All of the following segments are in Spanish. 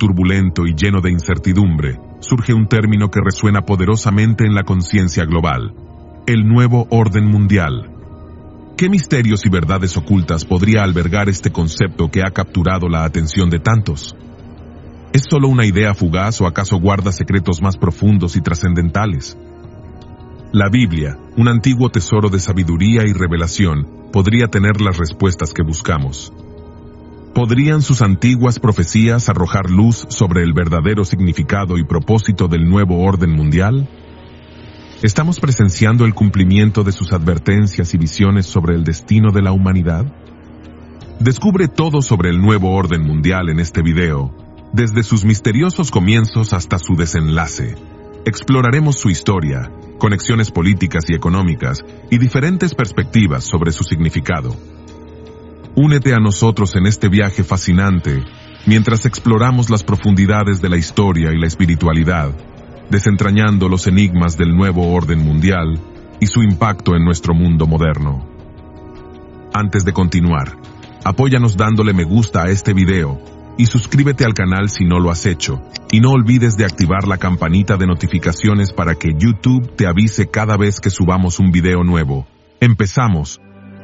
turbulento y lleno de incertidumbre, surge un término que resuena poderosamente en la conciencia global: el nuevo orden mundial. ¿Qué misterios y verdades ocultas podría albergar este concepto que ha capturado la atención de tantos? ¿Es solo una idea fugaz o acaso guarda secretos más profundos y trascendentales? La Biblia, un antiguo tesoro de sabiduría y revelación, podría tener las respuestas que buscamos. ¿Podrían sus antiguas profecías arrojar luz sobre el verdadero significado y propósito del nuevo orden mundial? ¿Estamos presenciando el cumplimiento de sus advertencias y visiones sobre el destino de la humanidad? Descubre todo sobre el nuevo orden mundial en este video, desde sus misteriosos comienzos hasta su desenlace. Exploraremos su historia, conexiones políticas y económicas, y diferentes perspectivas sobre su significado. Únete a nosotros en este viaje fascinante, mientras exploramos las profundidades de la historia y la espiritualidad, desentrañando los enigmas del nuevo orden mundial y su impacto en nuestro mundo moderno. Antes de continuar, apóyanos dándole me gusta a este video y suscríbete al canal si no lo has hecho, y no olvides de activar la campanita de notificaciones para que YouTube te avise cada vez que subamos un video nuevo. ¡Empezamos!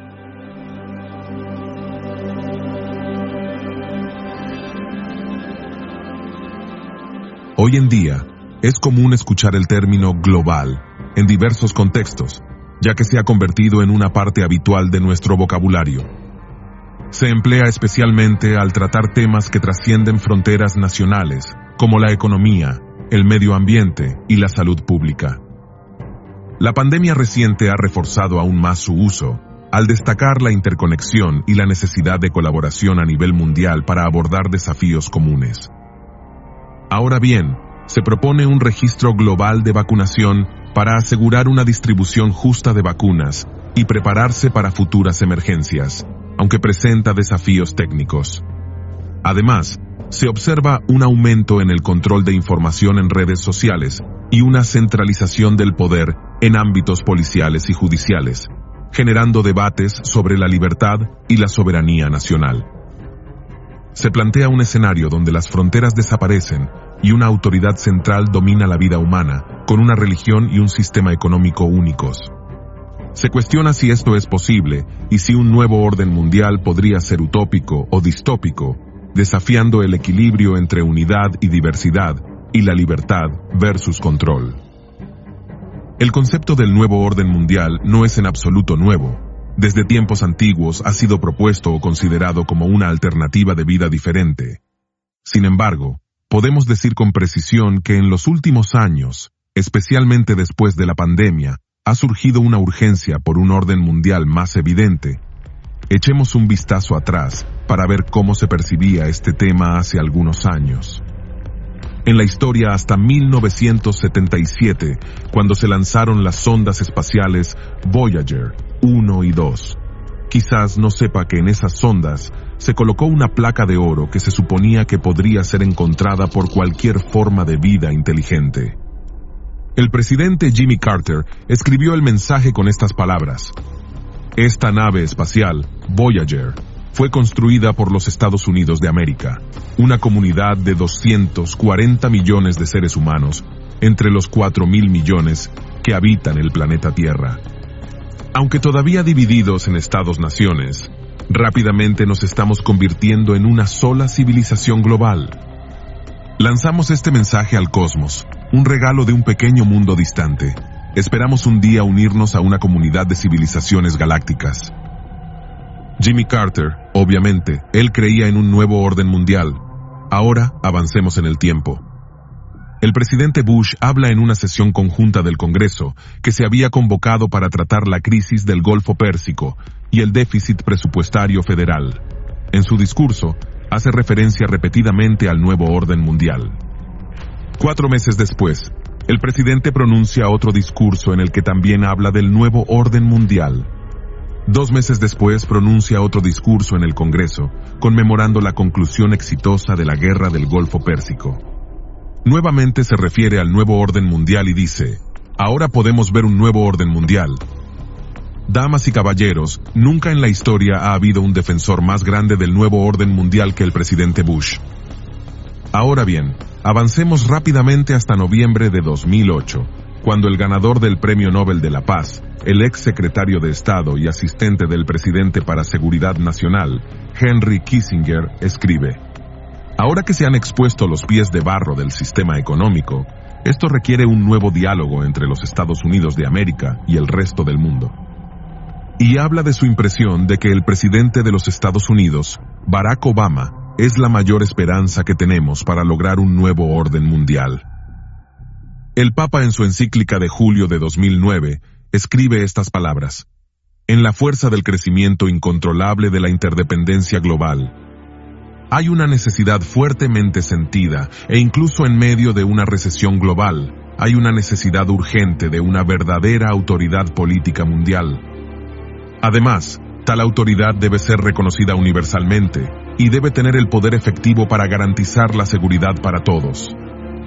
Hoy en día, es común escuchar el término global en diversos contextos, ya que se ha convertido en una parte habitual de nuestro vocabulario. Se emplea especialmente al tratar temas que trascienden fronteras nacionales, como la economía, el medio ambiente y la salud pública. La pandemia reciente ha reforzado aún más su uso, al destacar la interconexión y la necesidad de colaboración a nivel mundial para abordar desafíos comunes. Ahora bien, se propone un registro global de vacunación para asegurar una distribución justa de vacunas y prepararse para futuras emergencias, aunque presenta desafíos técnicos. Además, se observa un aumento en el control de información en redes sociales y una centralización del poder en ámbitos policiales y judiciales, generando debates sobre la libertad y la soberanía nacional. Se plantea un escenario donde las fronteras desaparecen y una autoridad central domina la vida humana, con una religión y un sistema económico únicos. Se cuestiona si esto es posible y si un nuevo orden mundial podría ser utópico o distópico, desafiando el equilibrio entre unidad y diversidad y la libertad versus control. El concepto del nuevo orden mundial no es en absoluto nuevo. Desde tiempos antiguos ha sido propuesto o considerado como una alternativa de vida diferente. Sin embargo, podemos decir con precisión que en los últimos años, especialmente después de la pandemia, ha surgido una urgencia por un orden mundial más evidente. Echemos un vistazo atrás para ver cómo se percibía este tema hace algunos años. En la historia hasta 1977, cuando se lanzaron las sondas espaciales Voyager 1 y 2. Quizás no sepa que en esas sondas se colocó una placa de oro que se suponía que podría ser encontrada por cualquier forma de vida inteligente. El presidente Jimmy Carter escribió el mensaje con estas palabras: "Esta nave espacial, Voyager, fue construida por los Estados Unidos de América, una comunidad de 240 millones de seres humanos, entre los 4.000 millones que habitan el planeta Tierra. Aunque todavía divididos en estados-naciones, rápidamente nos estamos convirtiendo en una sola civilización global. Lanzamos este mensaje al cosmos, un regalo de un pequeño mundo distante. Esperamos un día unirnos a una comunidad de civilizaciones galácticas." Jimmy Carter, obviamente, él creía en un nuevo orden mundial. Ahora avancemos en el tiempo. El presidente Bush habla en una sesión conjunta del Congreso que se había convocado para tratar la crisis del Golfo Pérsico y el déficit presupuestario federal. En su discurso, hace referencia repetidamente al nuevo orden mundial. 4 meses después, el presidente pronuncia otro discurso en el que también habla del nuevo orden mundial. 2 meses después pronuncia otro discurso en el Congreso, conmemorando la conclusión exitosa de la Guerra del Golfo Pérsico. Nuevamente se refiere al nuevo orden mundial y dice: "Ahora podemos ver un nuevo orden mundial". Damas y caballeros, nunca en la historia ha habido un defensor más grande del nuevo orden mundial que el presidente Bush. Ahora bien, avancemos rápidamente hasta noviembre de 2008, cuando el ganador del Premio Nobel de la Paz, el ex secretario de Estado y asistente del presidente para Seguridad Nacional, Henry Kissinger, escribe: ahora que se han expuesto los pies de barro del sistema económico, esto requiere un nuevo diálogo entre los Estados Unidos de América y el resto del mundo. Y habla de su impresión de que el presidente de los Estados Unidos, Barack Obama, es la mayor esperanza que tenemos para lograr un nuevo orden mundial. El Papa, en su encíclica de julio de 2009, escribe estas palabras: en la fuerza del crecimiento incontrolable de la interdependencia global, hay una necesidad fuertemente sentida, e incluso en medio de una recesión global, hay una necesidad urgente de una verdadera autoridad política mundial. Además, tal autoridad debe ser reconocida universalmente y debe tener el poder efectivo para garantizar la seguridad para todos.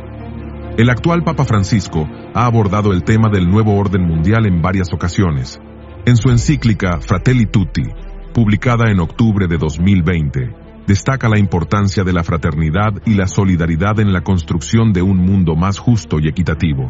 El actual Papa Francisco ha abordado el tema del nuevo orden mundial en varias ocasiones. En su encíclica Fratelli Tutti, publicada en octubre de 2020, destaca la importancia de la fraternidad y la solidaridad en la construcción de un mundo más justo y equitativo.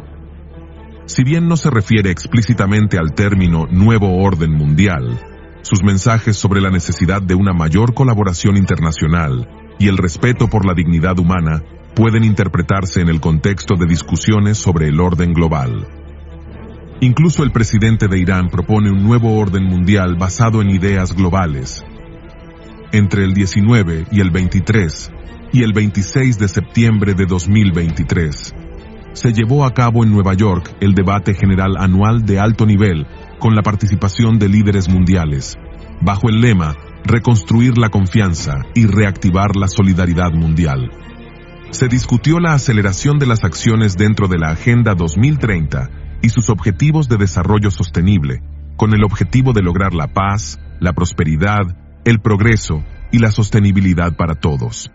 Si bien no se refiere explícitamente al término nuevo orden mundial, sus mensajes sobre la necesidad de una mayor colaboración internacional y el respeto por la dignidad humana pueden interpretarse en el contexto de discusiones sobre el orden global. Incluso el presidente de Irán propone un nuevo orden mundial basado en ideas globales. Entre el 19 y el 23 y el 26 de septiembre de 2023, se llevó a cabo en Nueva York el debate general anual de alto nivel con la participación de líderes mundiales, bajo el lema Reconstruir la confianza y reactivar la solidaridad mundial. Se discutió la aceleración de las acciones dentro de la Agenda 2030 y sus objetivos de desarrollo sostenible, con el objetivo de lograr la paz, la prosperidad, el progreso y la sostenibilidad para todos.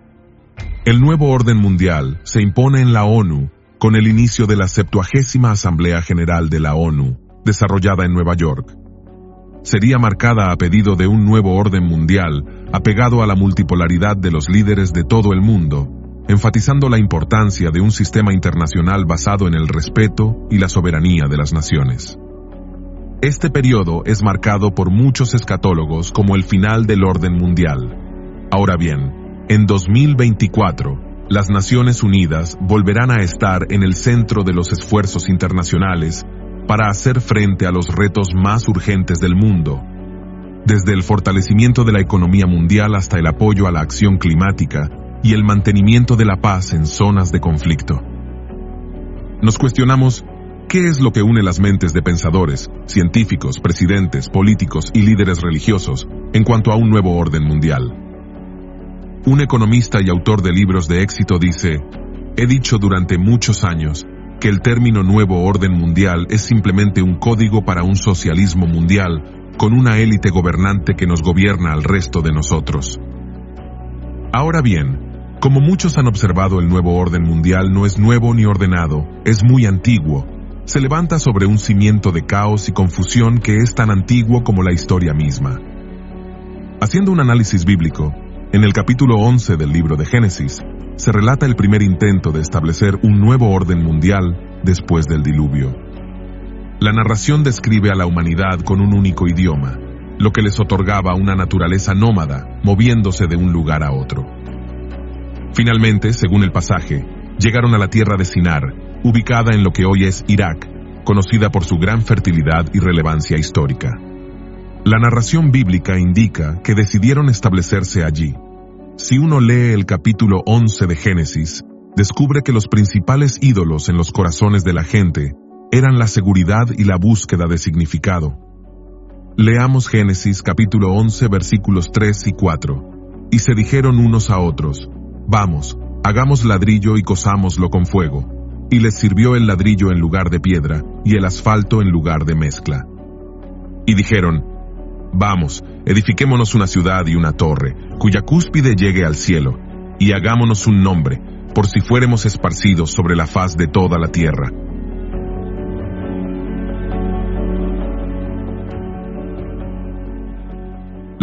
El nuevo orden mundial se impone en la ONU con el inicio de la 70ª Asamblea General de la ONU, desarrollada en Nueva York. Sería marcada a pedido de un nuevo orden mundial apegado a la multipolaridad de los líderes de todo el mundo, enfatizando la importancia de un sistema internacional basado en el respeto y la soberanía de las naciones. Este periodo es marcado por muchos escatólogos como el final del orden mundial. Ahora bien, en 2024, las Naciones Unidas volverán a estar en el centro de los esfuerzos internacionales para hacer frente a los retos más urgentes del mundo, desde el fortalecimiento de la economía mundial hasta el apoyo a la acción climática y el mantenimiento de la paz en zonas de conflicto. Nos cuestionamos, ¿qué es lo que une las mentes de pensadores, científicos, presidentes, políticos y líderes religiosos en cuanto a un nuevo orden mundial? Un economista y autor de libros de éxito dice: he dicho durante muchos años que el término nuevo orden mundial es simplemente un código para un socialismo mundial con una élite gobernante que nos gobierna al resto de nosotros. Ahora bien, como muchos han observado, el nuevo orden mundial no es nuevo ni ordenado, es muy antiguo. Se levanta sobre un cimiento de caos y confusión que es tan antiguo como la historia misma. Haciendo un análisis bíblico, en el capítulo 11 del libro de Génesis, se relata el primer intento de establecer un nuevo orden mundial después del diluvio. La narración describe a la humanidad con un único idioma, lo que les otorgaba una naturaleza nómada, moviéndose de un lugar a otro. Finalmente, según el pasaje, llegaron a la tierra de Sinar, ubicada en lo que hoy es Irak, conocida por su gran fertilidad y relevancia histórica. La narración bíblica indica que decidieron establecerse allí. Si uno lee el capítulo 11 de Génesis, descubre que los principales ídolos en los corazones de la gente eran la seguridad y la búsqueda de significado. Leamos Génesis capítulo 11 versículos 3 y 4. Y se dijeron unos a otros: vamos, hagamos ladrillo y cosámoslo con fuego. Y les sirvió el ladrillo en lugar de piedra y el asfalto en lugar de mezcla. Y dijeron: vamos, edifiquémonos una ciudad y una torre, cuya cúspide llegue al cielo, y hagámonos un nombre, por si fuéremos esparcidos sobre la faz de toda la tierra.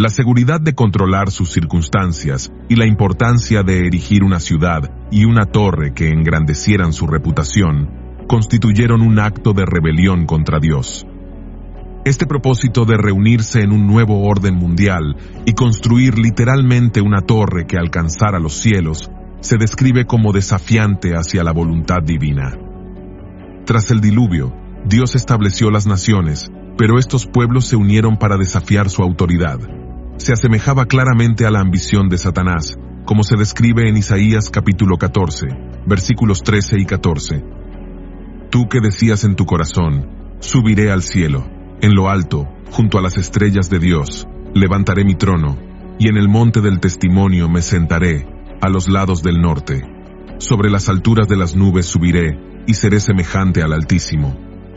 La seguridad de controlar sus circunstancias y la importancia de erigir una ciudad y una torre que engrandecieran su reputación constituyeron un acto de rebelión contra Dios. Este propósito de reunirse en un nuevo orden mundial y construir literalmente una torre que alcanzara los cielos se describe como desafiante hacia la voluntad divina. Tras el diluvio, Dios estableció las naciones, pero estos pueblos se unieron para desafiar su autoridad. Se asemejaba claramente a la ambición de Satanás, como se describe en Isaías capítulo 14, versículos 13 y 14. Tú que decías en tu corazón, subiré al cielo, en lo alto, junto a las estrellas de Dios, levantaré mi trono, y en el monte del testimonio me sentaré, a los lados del norte. Sobre las alturas de las nubes subiré, y seré semejante al Altísimo.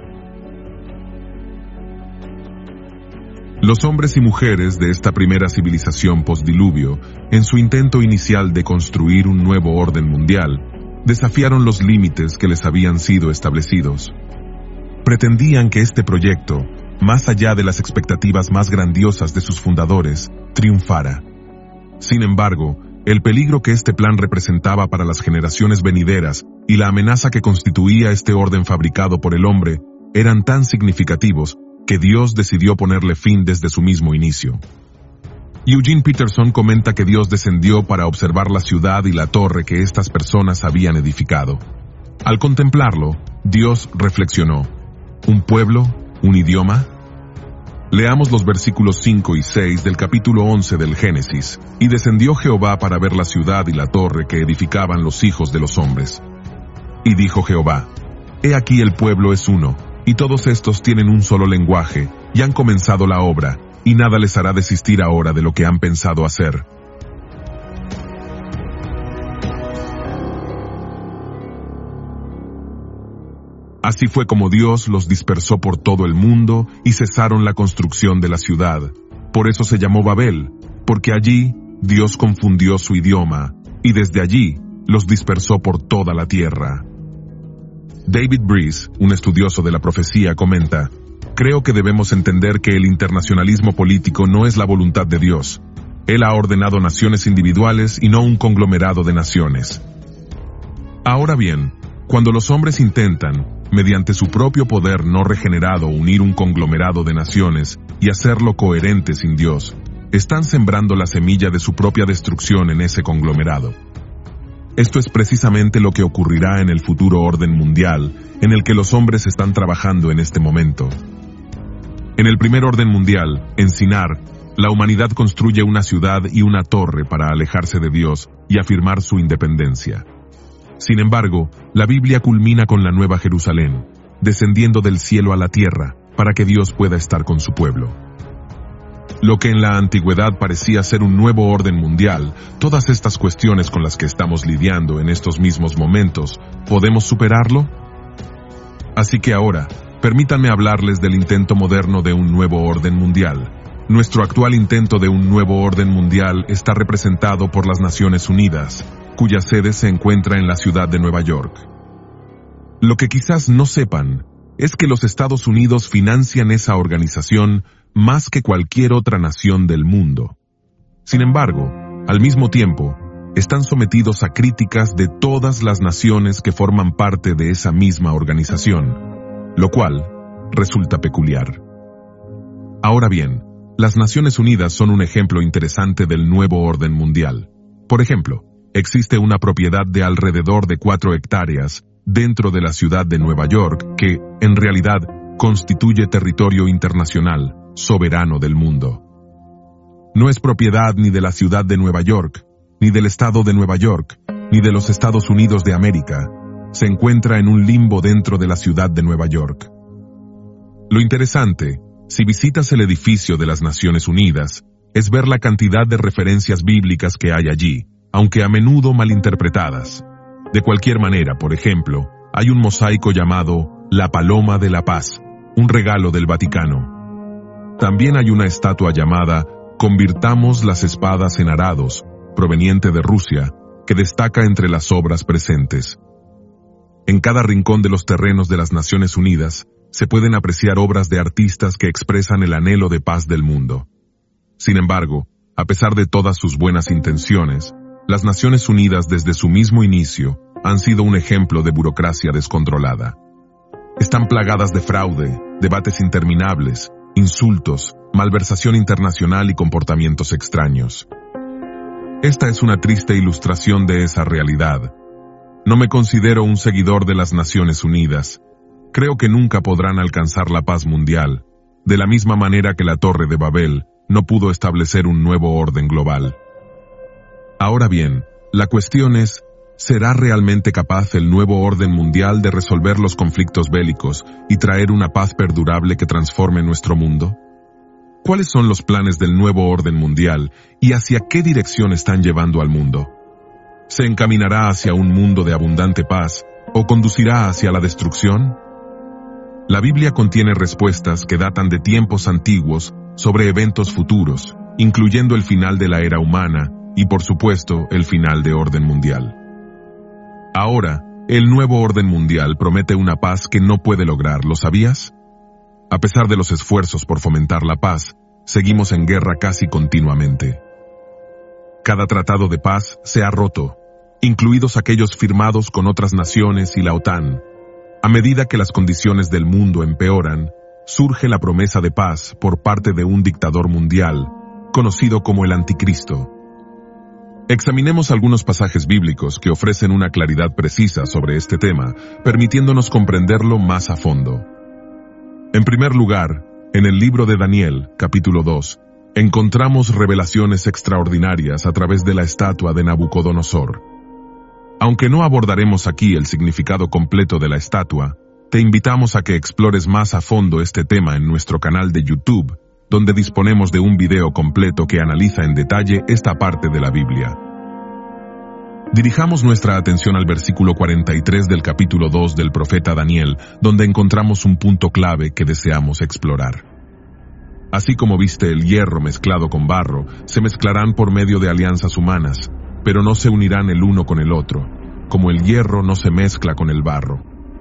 Los hombres y mujeres de esta primera civilización postdiluvio, en su intento inicial de construir un nuevo orden mundial, desafiaron los límites que les habían sido establecidos. Pretendían que este proyecto, más allá de las expectativas más grandiosas de sus fundadores, triunfara. Sin embargo, el peligro que este plan representaba para las generaciones venideras y la amenaza que constituía este orden fabricado por el hombre eran tan significativos que Dios decidió ponerle fin desde su mismo inicio. Eugene Peterson comenta que Dios descendió para observar la ciudad y la torre que estas personas habían edificado. Al contemplarlo, Dios reflexionó: ¿un pueblo? ¿Un idioma? Leamos los versículos 5 y 6 del capítulo 11 del Génesis. Y descendió Jehová para ver la ciudad y la torre que edificaban los hijos de los hombres. Y dijo Jehová: He aquí el pueblo es uno, y todos estos tienen un solo lenguaje, y han comenzado la obra, y nada les hará desistir ahora de lo que han pensado hacer. Así fue como Dios los dispersó por todo el mundo y cesaron la construcción de la ciudad. Por eso se llamó Babel, porque allí Dios confundió su idioma, y desde allí los dispersó por toda la tierra. David Breese, un estudioso de la profecía, comenta: creo que debemos entender que el internacionalismo político no es la voluntad de Dios. Él ha ordenado naciones individuales y no un conglomerado de naciones. Ahora bien, cuando los hombres intentan, mediante su propio poder no regenerado, unir un conglomerado de naciones y hacerlo coherente sin Dios, están sembrando la semilla de su propia destrucción en ese conglomerado. Esto es precisamente lo que ocurrirá en el futuro orden mundial, en el que los hombres están trabajando en este momento. En el primer orden mundial, en Sinar, la humanidad construye una ciudad y una torre para alejarse de Dios y afirmar su independencia. Sin embargo, la Biblia culmina con la Nueva Jerusalén, descendiendo del cielo a la tierra, para que Dios pueda estar con su pueblo. Lo que en la antigüedad parecía ser un nuevo orden mundial, todas estas cuestiones con las que estamos lidiando en estos mismos momentos, ¿podemos superarlo? Así que ahora, permítanme hablarles del intento moderno de un nuevo orden mundial. Nuestro actual intento de un nuevo orden mundial está representado por las Naciones Unidas, cuya sede se encuentra en la ciudad de Nueva York. Lo que quizás no sepan es que los Estados Unidos financian esa organización más que cualquier otra nación del mundo. Sin embargo, al mismo tiempo, están sometidos a críticas de todas las naciones que forman parte de esa misma organización, lo cual resulta peculiar. Ahora bien, las Naciones Unidas son un ejemplo interesante del nuevo orden mundial. Por ejemplo, existe una propiedad de alrededor de 4 hectáreas dentro de la ciudad de Nueva York que, en realidad, constituye territorio internacional, soberano del mundo. No es propiedad ni de la ciudad de Nueva York, ni del estado de Nueva York, ni de los Estados Unidos de América. Se encuentra en un limbo dentro de la ciudad de Nueva York. Lo interesante, si visitas el edificio de las Naciones Unidas, es ver la cantidad de referencias bíblicas que hay allí, aunque a menudo malinterpretadas. De cualquier manera, por ejemplo, hay un mosaico llamado La Paloma de la Paz, un regalo del Vaticano. También hay una estatua llamada Convirtamos las espadas en arados, proveniente de Rusia, que destaca entre las obras presentes. En cada rincón de los terrenos de las Naciones Unidas se pueden apreciar obras de artistas que expresan el anhelo de paz del mundo. Sin embargo, a pesar de todas sus buenas intenciones, las Naciones Unidas desde su mismo inicio han sido un ejemplo de burocracia descontrolada. Están plagadas de fraude, debates interminables, insultos, malversación internacional y comportamientos extraños. Esta es una triste ilustración de esa realidad. No me considero un seguidor de las Naciones Unidas. Creo que nunca podrán alcanzar la paz mundial, de la misma manera que la Torre de Babel no pudo establecer un nuevo orden global. Ahora bien, la cuestión es, ¿será realmente capaz el nuevo orden mundial de resolver los conflictos bélicos y traer una paz perdurable que transforme nuestro mundo? ¿Cuáles son los planes del nuevo orden mundial y hacia qué dirección están llevando al mundo? ¿Se encaminará hacia un mundo de abundante paz o conducirá hacia la destrucción? La Biblia contiene respuestas que datan de tiempos antiguos sobre eventos futuros, incluyendo el final de la era humana y, por supuesto, el final de orden mundial. Ahora, el nuevo orden mundial promete una paz que no puede lograr, ¿lo sabías? A pesar de los esfuerzos por fomentar la paz, seguimos en guerra casi continuamente. Cada tratado de paz se ha roto, incluidos aquellos firmados con otras naciones y la OTAN. A medida que las condiciones del mundo empeoran, surge la promesa de paz por parte de un dictador mundial, conocido como el Anticristo. Examinemos algunos pasajes bíblicos que ofrecen una claridad precisa sobre este tema, permitiéndonos comprenderlo más a fondo. En primer lugar, en el libro de Daniel, capítulo 2, encontramos revelaciones extraordinarias a través de la estatua de Nabucodonosor. Aunque no abordaremos aquí el significado completo de la estatua, te invitamos a que explores más a fondo este tema en nuestro canal de YouTube, donde disponemos de un video completo que analiza en detalle esta parte de la Biblia. Dirijamos nuestra atención al versículo 43 del capítulo 2 del profeta Daniel, donde encontramos un punto clave que deseamos explorar. Así como viste el hierro mezclado con barro, se mezclarán por medio de alianzas humanas, pero no se unirán el uno con el otro, como el hierro no se mezcla con el barro.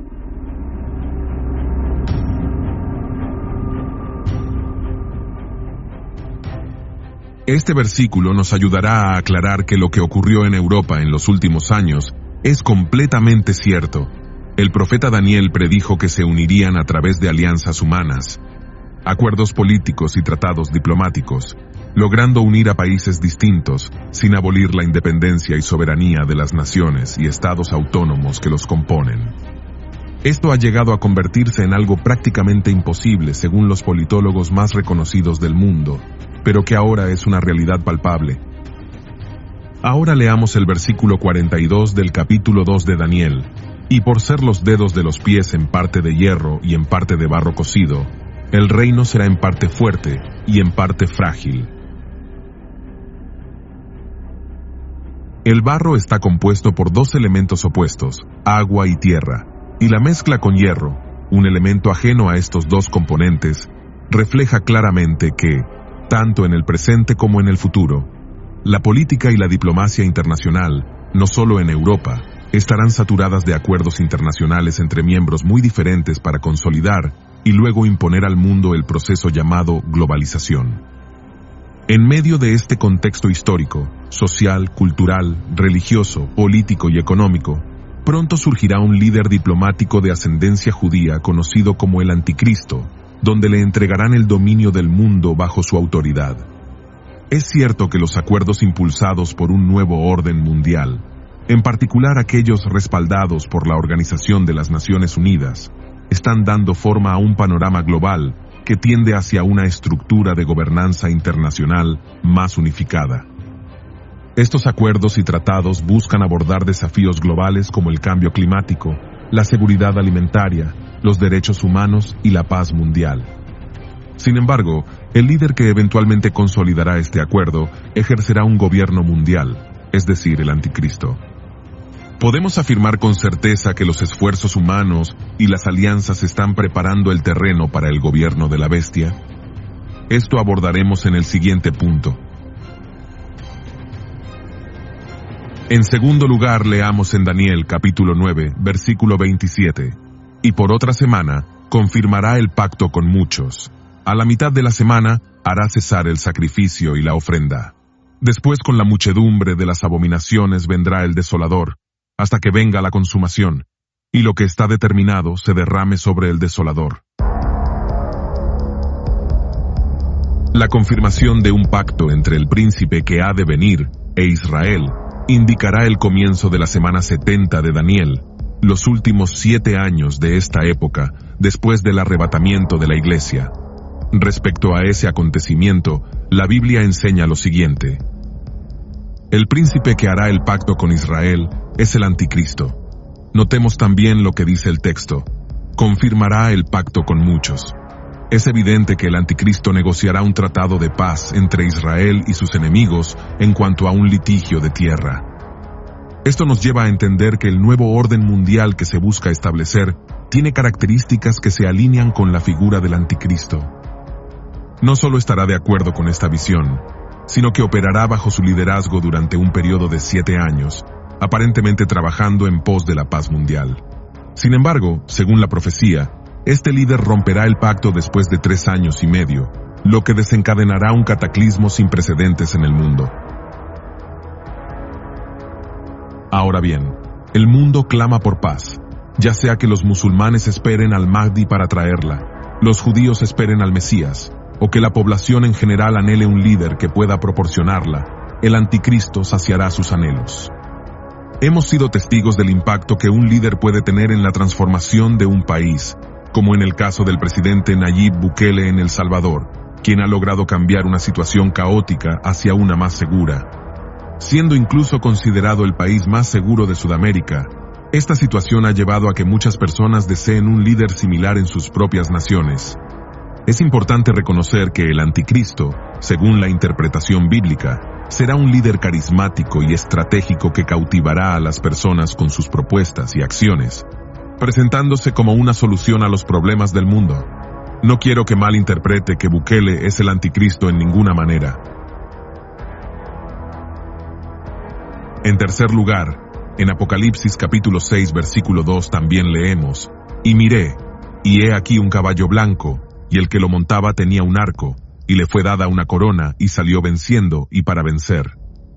Este versículo nos ayudará a aclarar que lo que ocurrió en Europa en los últimos años es completamente cierto. El profeta Daniel predijo que se unirían a través de alianzas humanas, acuerdos políticos y tratados diplomáticos, logrando unir a países distintos sin abolir la independencia y soberanía de las naciones y estados autónomos que los componen. Esto ha llegado a convertirse en algo prácticamente imposible según los politólogos más reconocidos del mundo, pero que ahora es una realidad palpable. Ahora leamos el versículo 42 del capítulo 2 de Daniel. Y por ser los dedos de los pies en parte de hierro y en parte de barro cocido, el reino será en parte fuerte y en parte frágil. El barro está compuesto por dos elementos opuestos, agua y tierra, y la mezcla con hierro, un elemento ajeno a estos dos componentes, refleja claramente que, tanto en el presente como en el futuro, la política y la diplomacia internacional, no solo en Europa, estarán saturadas de acuerdos internacionales entre miembros muy diferentes para consolidar y luego imponer al mundo el proceso llamado globalización. En medio de este contexto histórico, social, cultural, religioso, político y económico, pronto surgirá un líder diplomático de ascendencia judía conocido como el Anticristo, donde le entregarán el dominio del mundo bajo su autoridad. Es cierto que los acuerdos impulsados por un nuevo orden mundial, en particular aquellos respaldados por la Organización de las Naciones Unidas, están dando forma a un panorama global que tiende hacia una estructura de gobernanza internacional más unificada. Estos acuerdos y tratados buscan abordar desafíos globales como el cambio climático, la seguridad alimentaria, los derechos humanos y la paz mundial. Sin embargo, el líder que eventualmente consolidará este acuerdo ejercerá un gobierno mundial, es decir, el Anticristo. ¿Podemos afirmar con certeza que los esfuerzos humanos y las alianzas están preparando el terreno para el gobierno de la bestia? Esto abordaremos en el siguiente punto. En segundo lugar, leamos en Daniel capítulo 9, versículo 27. Y por otra semana confirmará el pacto con muchos. A la mitad de la semana hará cesar el sacrificio y la ofrenda. Después con la muchedumbre de las abominaciones vendrá el desolador, hasta que venga la consumación, y lo que está determinado se derrame sobre el desolador. La confirmación de un pacto entre el príncipe que ha de venir e Israel indicará el comienzo de la semana 70 de Daniel, los últimos 7 años de esta época después del arrebatamiento de la iglesia. Respecto a ese acontecimiento, la Biblia enseña lo siguiente. El príncipe que hará el pacto con Israel es el anticristo. Notemos también lo que dice el texto. Confirmará el pacto con muchos. Es evidente que el anticristo negociará un tratado de paz entre Israel y sus enemigos en cuanto a un litigio de tierra. Esto nos lleva a entender que el nuevo orden mundial que se busca establecer tiene características que se alinean con la figura del anticristo. No solo estará de acuerdo con esta visión, sino que operará bajo su liderazgo durante un periodo de 7 años, aparentemente trabajando en pos de la paz mundial. Sin embargo, según la profecía, este líder romperá el pacto después de 3 años y medio, lo que desencadenará un cataclismo sin precedentes en el mundo. Ahora bien, el mundo clama por paz, ya sea que los musulmanes esperen al Mahdi para traerla, los judíos esperen al Mesías, o que la población en general anhele un líder que pueda proporcionarla, el anticristo saciará sus anhelos. Hemos sido testigos del impacto que un líder puede tener en la transformación de un país, como en el caso del presidente Nayib Bukele en El Salvador, quien ha logrado cambiar una situación caótica hacia una más segura. Siendo incluso considerado el país más seguro de Sudamérica, esta situación ha llevado a que muchas personas deseen un líder similar en sus propias naciones. Es importante reconocer que el anticristo, según la interpretación bíblica, será un líder carismático y estratégico que cautivará a las personas con sus propuestas y acciones, presentándose como una solución a los problemas del mundo. No quiero que malinterprete que Bukele es el anticristo en ninguna manera. En tercer lugar, en Apocalipsis capítulo 6 versículo 2 también leemos, «Y miré, y he aquí un caballo blanco, y el que lo montaba tenía un arco, y le fue dada una corona, y salió venciendo y para vencer».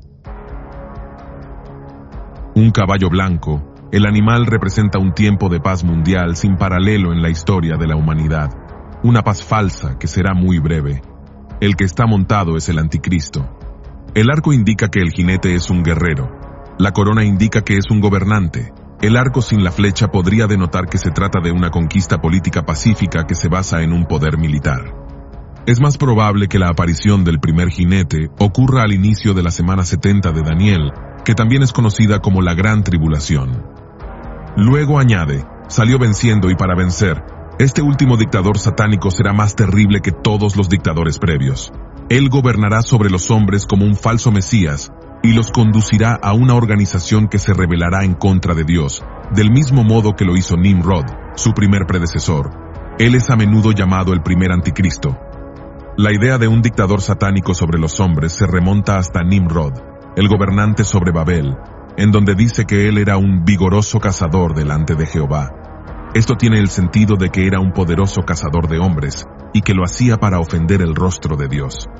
Un caballo blanco, el animal representa un tiempo de paz mundial sin paralelo en la historia de la humanidad, una paz falsa que será muy breve. El que está montado es el anticristo. El arco indica que el jinete es un guerrero. La corona indica que es un gobernante. El arco sin la flecha podría denotar que se trata de una conquista política pacífica que se basa en un poder militar. Es más probable que la aparición del primer jinete ocurra al inicio de la semana 70 de Daniel, que también es conocida como la Gran Tribulación. Luego añade, salió venciendo y para vencer. Este último dictador satánico será más terrible que todos los dictadores previos. Él gobernará sobre los hombres como un falso Mesías y los conducirá a una organización que se rebelará en contra de Dios, del mismo modo que lo hizo Nimrod, su primer predecesor. Él es a menudo llamado el primer anticristo. La idea de un dictador satánico sobre los hombres se remonta hasta Nimrod, el gobernante sobre Babel, en donde dice que él era un vigoroso cazador delante de Jehová. Esto tiene el sentido de que era un poderoso cazador de hombres, y que lo hacía para ofender el rostro de Dios.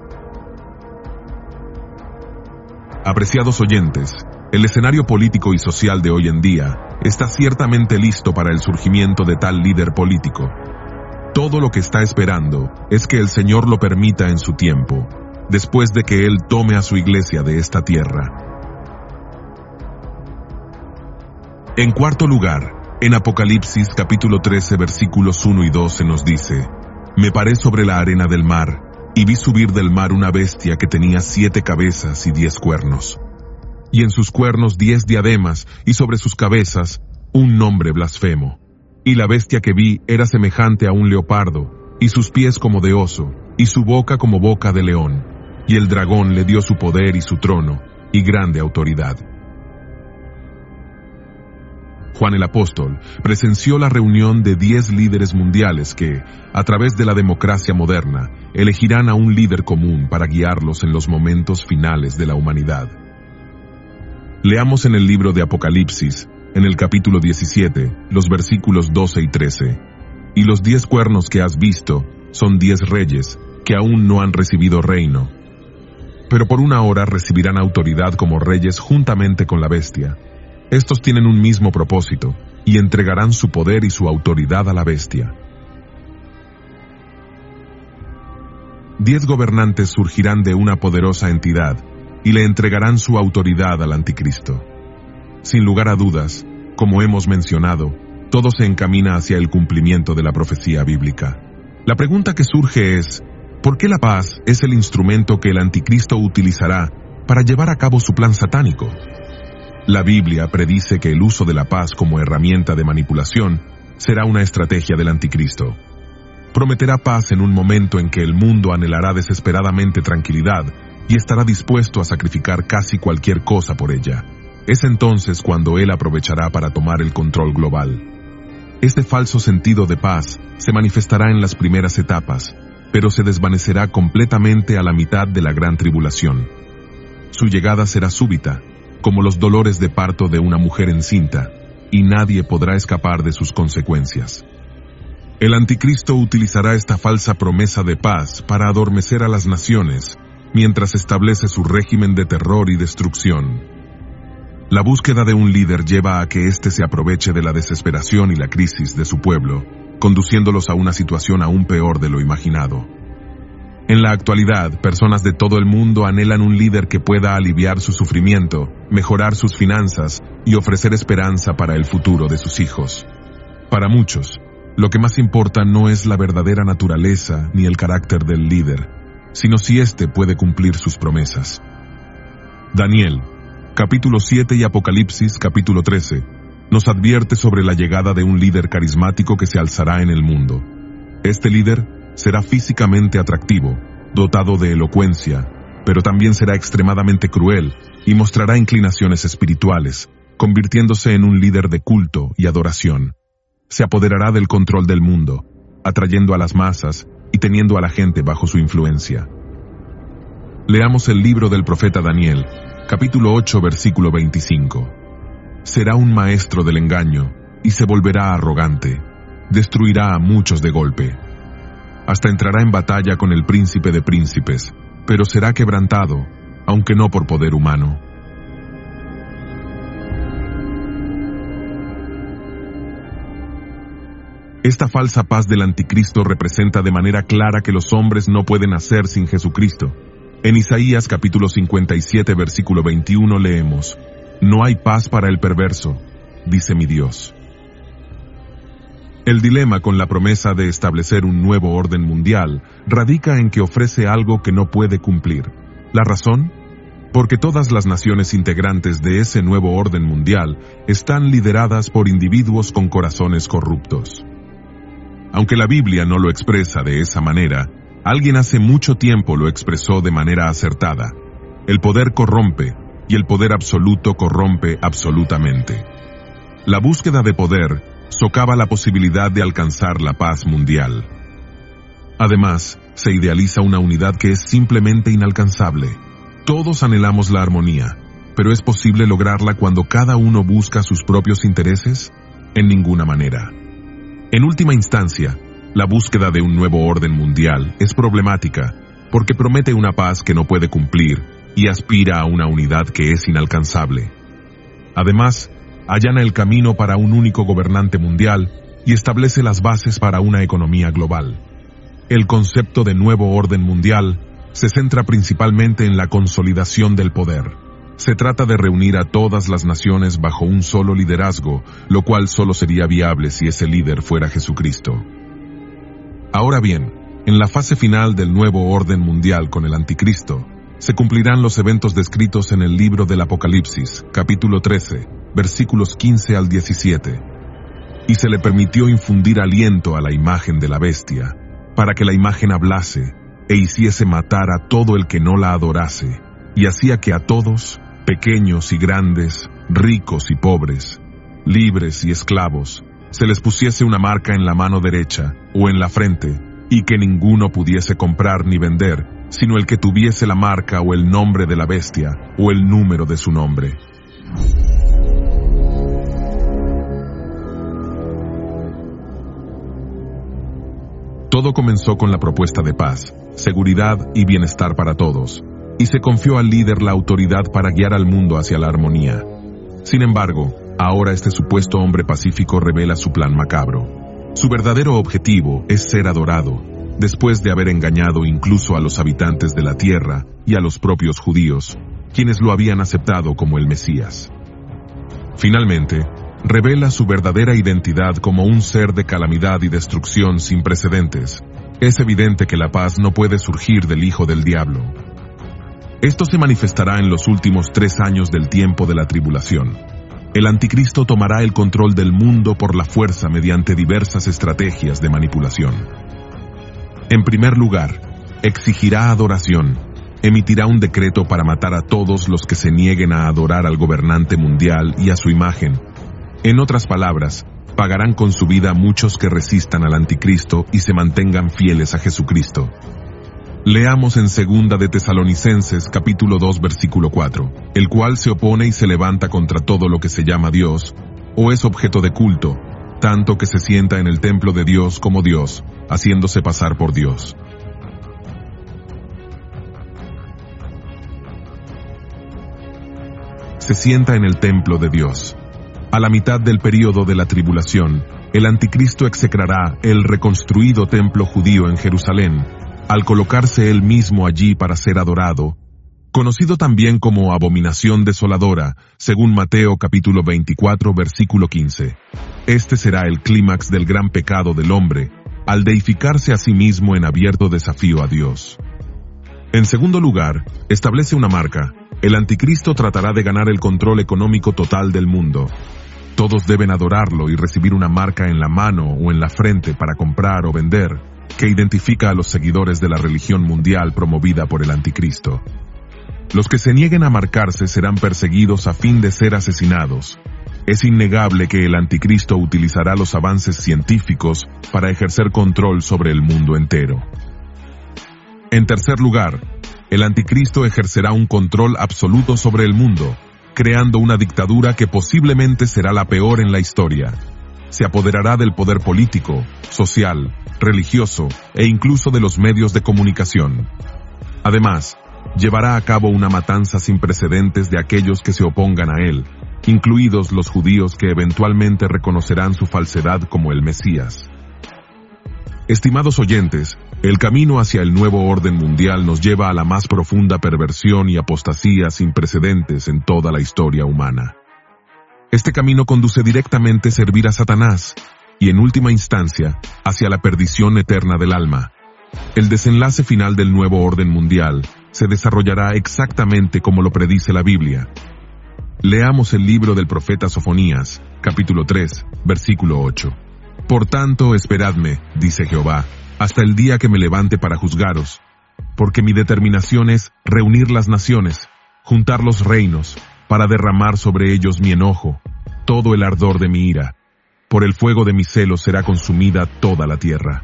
Apreciados oyentes, el escenario político y social de hoy en día está ciertamente listo para el surgimiento de tal líder político. Todo lo que está esperando es que el Señor lo permita en su tiempo, después de que Él tome a su iglesia de esta tierra. En cuarto lugar, en Apocalipsis capítulo 13 versículos 1 y 2 se nos dice, «Me paré sobre la arena del mar, y vi subir del mar una bestia que tenía 7 cabezas y 10 cuernos. Y en sus cuernos 10 diademas, y sobre sus cabezas un nombre blasfemo. Y la bestia que vi era semejante a un leopardo, y sus pies como de oso, y su boca como boca de león. Y el dragón le dio su poder y su trono, y grande autoridad». Juan el Apóstol presenció la reunión de 10 líderes mundiales que, a través de la democracia moderna, elegirán a un líder común para guiarlos en los momentos finales de la humanidad. Leamos en el libro de Apocalipsis, en el capítulo 17, los versículos 12 y 13. «Y los 10 cuernos que has visto son 10 reyes, que aún no han recibido reino. Pero por una hora recibirán autoridad como reyes juntamente con la bestia. Estos tienen un mismo propósito, y entregarán su poder y su autoridad a la bestia. 10 gobernantes surgirán de una poderosa entidad, y le entregarán su autoridad al anticristo. Sin lugar a dudas, como hemos mencionado, todo se encamina hacia el cumplimiento de la profecía bíblica. La pregunta que surge es, ¿por qué la paz es el instrumento que el anticristo utilizará para llevar a cabo su plan satánico? La Biblia predice que el uso de la paz como herramienta de manipulación será una estrategia del anticristo. Prometerá paz en un momento en que el mundo anhelará desesperadamente tranquilidad y estará dispuesto a sacrificar casi cualquier cosa por ella. Es entonces cuando él aprovechará para tomar el control global. Este falso sentido de paz se manifestará en las primeras etapas, pero se desvanecerá completamente a la mitad de la gran tribulación. Su llegada será súbita, como los dolores de parto de una mujer encinta, y nadie podrá escapar de sus consecuencias. El anticristo utilizará esta falsa promesa de paz para adormecer a las naciones, mientras establece su régimen de terror y destrucción. La búsqueda de un líder lleva a que éste se aproveche de la desesperación y la crisis de su pueblo, conduciéndolos a una situación aún peor de lo imaginado. En la actualidad, personas de todo el mundo anhelan un líder que pueda aliviar su sufrimiento, mejorar sus finanzas y ofrecer esperanza para el futuro de sus hijos. Para muchos, lo que más importa no es la verdadera naturaleza ni el carácter del líder, sino si éste puede cumplir sus promesas. Daniel, capítulo 7 y Apocalipsis, capítulo 13, nos advierte sobre la llegada de un líder carismático que se alzará en el mundo. Este líder será físicamente atractivo, dotado de elocuencia, pero también será extremadamente cruel y mostrará inclinaciones espirituales, convirtiéndose en un líder de culto y adoración. Se apoderará del control del mundo, atrayendo a las masas y teniendo a la gente bajo su influencia. Leamos el libro del profeta Daniel, capítulo 8, versículo 25. Será un maestro del engaño y se volverá arrogante. Destruirá a muchos de golpe. Hasta entrará en batalla con el príncipe de príncipes, pero será quebrantado, aunque no por poder humano. Esta falsa paz del anticristo representa de manera clara que los hombres no pueden hacer sin Jesucristo. En Isaías capítulo 57 versículo 21 leemos: «No hay paz para el perverso, dice mi Dios». El dilema con la promesa de establecer un nuevo orden mundial radica en que ofrece algo que no puede cumplir. ¿La razón? Porque todas las naciones integrantes de ese nuevo orden mundial están lideradas por individuos con corazones corruptos. Aunque la Biblia no lo expresa de esa manera, alguien hace mucho tiempo lo expresó de manera acertada. El poder corrompe, y el poder absoluto corrompe absolutamente. La búsqueda de poder socava la posibilidad de alcanzar la paz mundial. Además, se idealiza una unidad que es simplemente inalcanzable. Todos anhelamos la armonía, pero ¿es posible lograrla cuando cada uno busca sus propios intereses? En ninguna manera. En última instancia, la búsqueda de un nuevo orden mundial es problemática, porque promete una paz que no puede cumplir y aspira a una unidad que es inalcanzable. Además, allana el camino para un único gobernante mundial y establece las bases para una economía global. El concepto de nuevo orden mundial se centra principalmente en la consolidación del poder. Se trata de reunir a todas las naciones bajo un solo liderazgo, lo cual solo sería viable si ese líder fuera Jesucristo. Ahora bien, en la fase final del nuevo orden mundial con el anticristo, se cumplirán los eventos descritos en el libro del Apocalipsis, capítulo 13, versículos 15 al 17. Y se le permitió infundir aliento a la imagen de la bestia, para que la imagen hablase, e hiciese matar a todo el que no la adorase, y hacía que a todos, pequeños y grandes, ricos y pobres, libres y esclavos, se les pusiese una marca en la mano derecha o en la frente, y que ninguno pudiese comprar ni vender, sino el que tuviese la marca o el nombre de la bestia, o el número de su nombre. Todo comenzó con la propuesta de paz, seguridad y bienestar para todos, y se confió al líder la autoridad para guiar al mundo hacia la armonía. Sin embargo, ahora este supuesto hombre pacífico revela su plan macabro. Su verdadero objetivo es ser adorado, después de haber engañado incluso a los habitantes de la tierra y a los propios judíos, quienes lo habían aceptado como el Mesías. Finalmente, revela su verdadera identidad como un ser de calamidad y destrucción sin precedentes. Es evidente que la paz no puede surgir del hijo del diablo. Esto se manifestará en los últimos 3 años del tiempo de la tribulación. El anticristo tomará el control del mundo por la fuerza mediante diversas estrategias de manipulación. En primer lugar, exigirá adoración. Emitirá un decreto para matar a todos los que se nieguen a adorar al gobernante mundial y a su imagen. En otras palabras, pagarán con su vida muchos que resistan al anticristo y se mantengan fieles a Jesucristo. Leamos en 2 de Tesalonicenses capítulo 2 versículo 4, el cual se opone y se levanta contra todo lo que se llama Dios, o es objeto de culto, tanto que se sienta en el templo de Dios como Dios, haciéndose pasar por Dios. Se sienta en el templo de Dios. A la mitad del período de la tribulación, el anticristo execrará el reconstruido templo judío en Jerusalén, al colocarse él mismo allí para ser adorado, conocido también como abominación desoladora, según Mateo capítulo 24 versículo 15. Este será el clímax del gran pecado del hombre, al deificarse a sí mismo en abierto desafío a Dios. En segundo lugar, establece una marca. El anticristo tratará de ganar el control económico total del mundo. Todos deben adorarlo y recibir una marca en la mano o en la frente para comprar o vender, que identifica a los seguidores de la religión mundial promovida por el anticristo. Los que se nieguen a marcarse serán perseguidos a fin de ser asesinados. Es innegable que el anticristo utilizará los avances científicos para ejercer control sobre el mundo entero. En tercer lugar, el anticristo ejercerá un control absoluto sobre el mundo, creando una dictadura que posiblemente será la peor en la historia. Se apoderará del poder político, social, religioso e incluso de los medios de comunicación. Además, llevará a cabo una matanza sin precedentes de aquellos que se opongan a él, incluidos los judíos que eventualmente reconocerán su falsedad como el Mesías. Estimados oyentes, el camino hacia el nuevo orden mundial nos lleva a la más profunda perversión y apostasía sin precedentes en toda la historia humana. Este camino conduce directamente a servir a Satanás y, en última instancia, hacia la perdición eterna del alma. El desenlace final del nuevo orden mundial se desarrollará exactamente como lo predice la Biblia. Leamos el libro del profeta Sofonías, capítulo 3, versículo 8. Por tanto, esperadme, dice Jehová, hasta el día que me levante para juzgaros, porque mi determinación es reunir las naciones, juntar los reinos, para derramar sobre ellos mi enojo, todo el ardor de mi ira. Por el fuego de mi celo será consumida toda la tierra.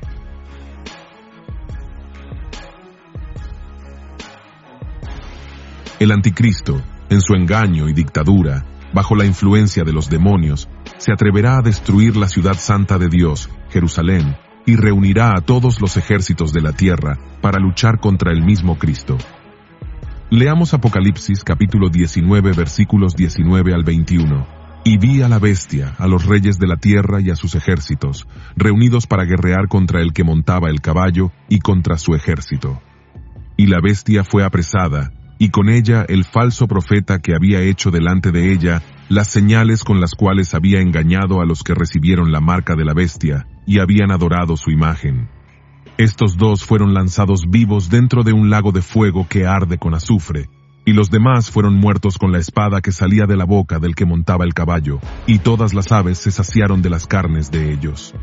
El anticristo, en su engaño y dictadura, bajo la influencia de los demonios, se atreverá a destruir la ciudad santa de Dios, Jerusalén, y reunirá a todos los ejércitos de la tierra para luchar contra el mismo Cristo. Leamos Apocalipsis capítulo 19 versículos 19 al 21. Y vi a la bestia, a los reyes de la tierra y a sus ejércitos, reunidos para guerrear contra el que montaba el caballo y contra su ejército. Y la bestia fue apresada, y con ella el falso profeta que había hecho delante de ella las señales con las cuales había engañado a los que recibieron la marca de la bestia y habían adorado su imagen. Estos dos fueron lanzados vivos dentro de un lago de fuego que arde con azufre, y los demás fueron muertos con la espada que salía de la boca del que montaba el caballo, y todas las aves se saciaron de las carnes de ellos.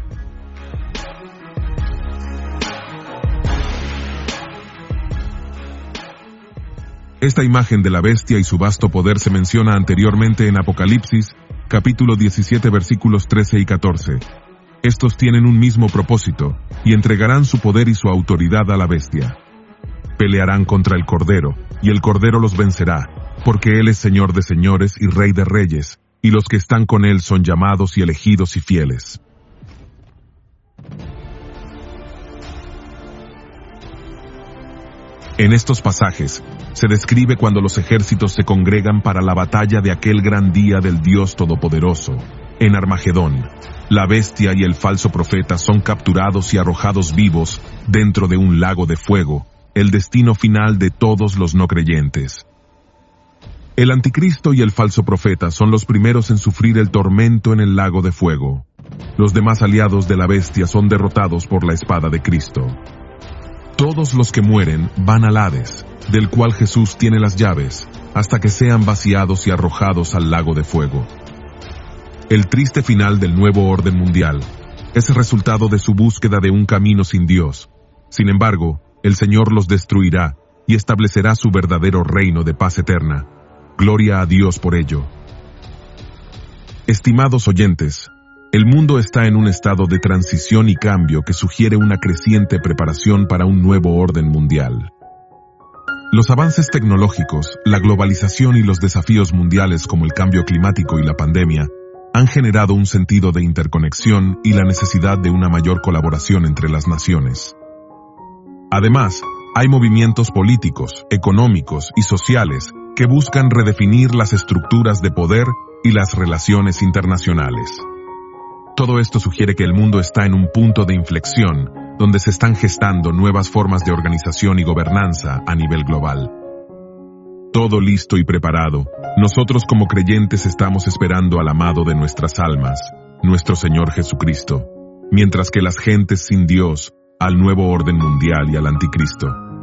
Esta imagen de la bestia y su vasto poder se menciona anteriormente en Apocalipsis, capítulo 17 versículos 13 y 14. Estos tienen un mismo propósito, y entregarán su poder y su autoridad a la bestia. Pelearán contra el Cordero, y el Cordero los vencerá, porque Él es Señor de señores y Rey de reyes, y los que están con Él son llamados y elegidos y fieles. En estos pasajes, se describe cuando los ejércitos se congregan para la batalla de aquel gran día del Dios Todopoderoso. En Armagedón, la bestia y el falso profeta son capturados y arrojados vivos dentro de un lago de fuego, el destino final de todos los no creyentes. El anticristo y el falso profeta son los primeros en sufrir el tormento en el lago de fuego. Los demás aliados de la bestia son derrotados por la espada de Cristo. Todos los que mueren van al Hades, del cual Jesús tiene las llaves, hasta que sean vaciados y arrojados al lago de fuego. El triste final del nuevo orden mundial es el resultado de su búsqueda de un camino sin Dios. Sin embargo, el Señor los destruirá y establecerá su verdadero reino de paz eterna. Gloria a Dios por ello. Estimados oyentes, el mundo está en un estado de transición y cambio que sugiere una creciente preparación para un nuevo orden mundial. Los avances tecnológicos, la globalización y los desafíos mundiales como el cambio climático y la pandemia han generado un sentido de interconexión y la necesidad de una mayor colaboración entre las naciones. Además, hay movimientos políticos, económicos y sociales que buscan redefinir las estructuras de poder y las relaciones internacionales. Todo esto sugiere que el mundo está en un punto de inflexión, donde se están gestando nuevas formas de organización y gobernanza a nivel global. Todo listo y preparado, nosotros como creyentes estamos esperando al amado de nuestras almas, nuestro Señor Jesucristo, mientras que las gentes sin Dios, al nuevo orden mundial y al anticristo.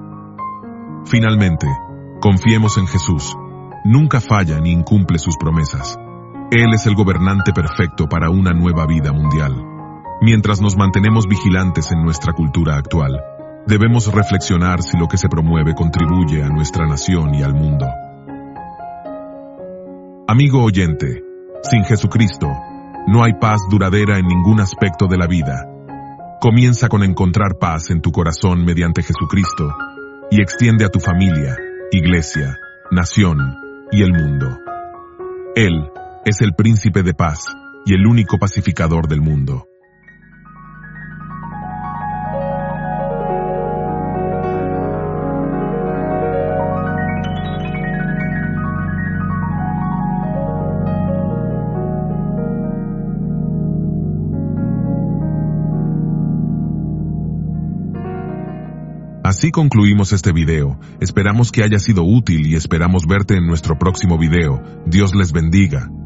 Finalmente, confiemos en Jesús. Nunca falla ni incumple sus promesas. Él es el gobernante perfecto para una nueva vida mundial. Mientras nos mantenemos vigilantes en nuestra cultura actual, debemos reflexionar si lo que se promueve contribuye a nuestra nación y al mundo. Amigo oyente, sin Jesucristo, no hay paz duradera en ningún aspecto de la vida. Comienza con encontrar paz en tu corazón mediante Jesucristo y extiende a tu familia, iglesia, nación y el mundo. Él es el príncipe de paz y el único pacificador del mundo. Así concluimos este video. Esperamos que haya sido útil y esperamos verte en nuestro próximo video. Dios les bendiga.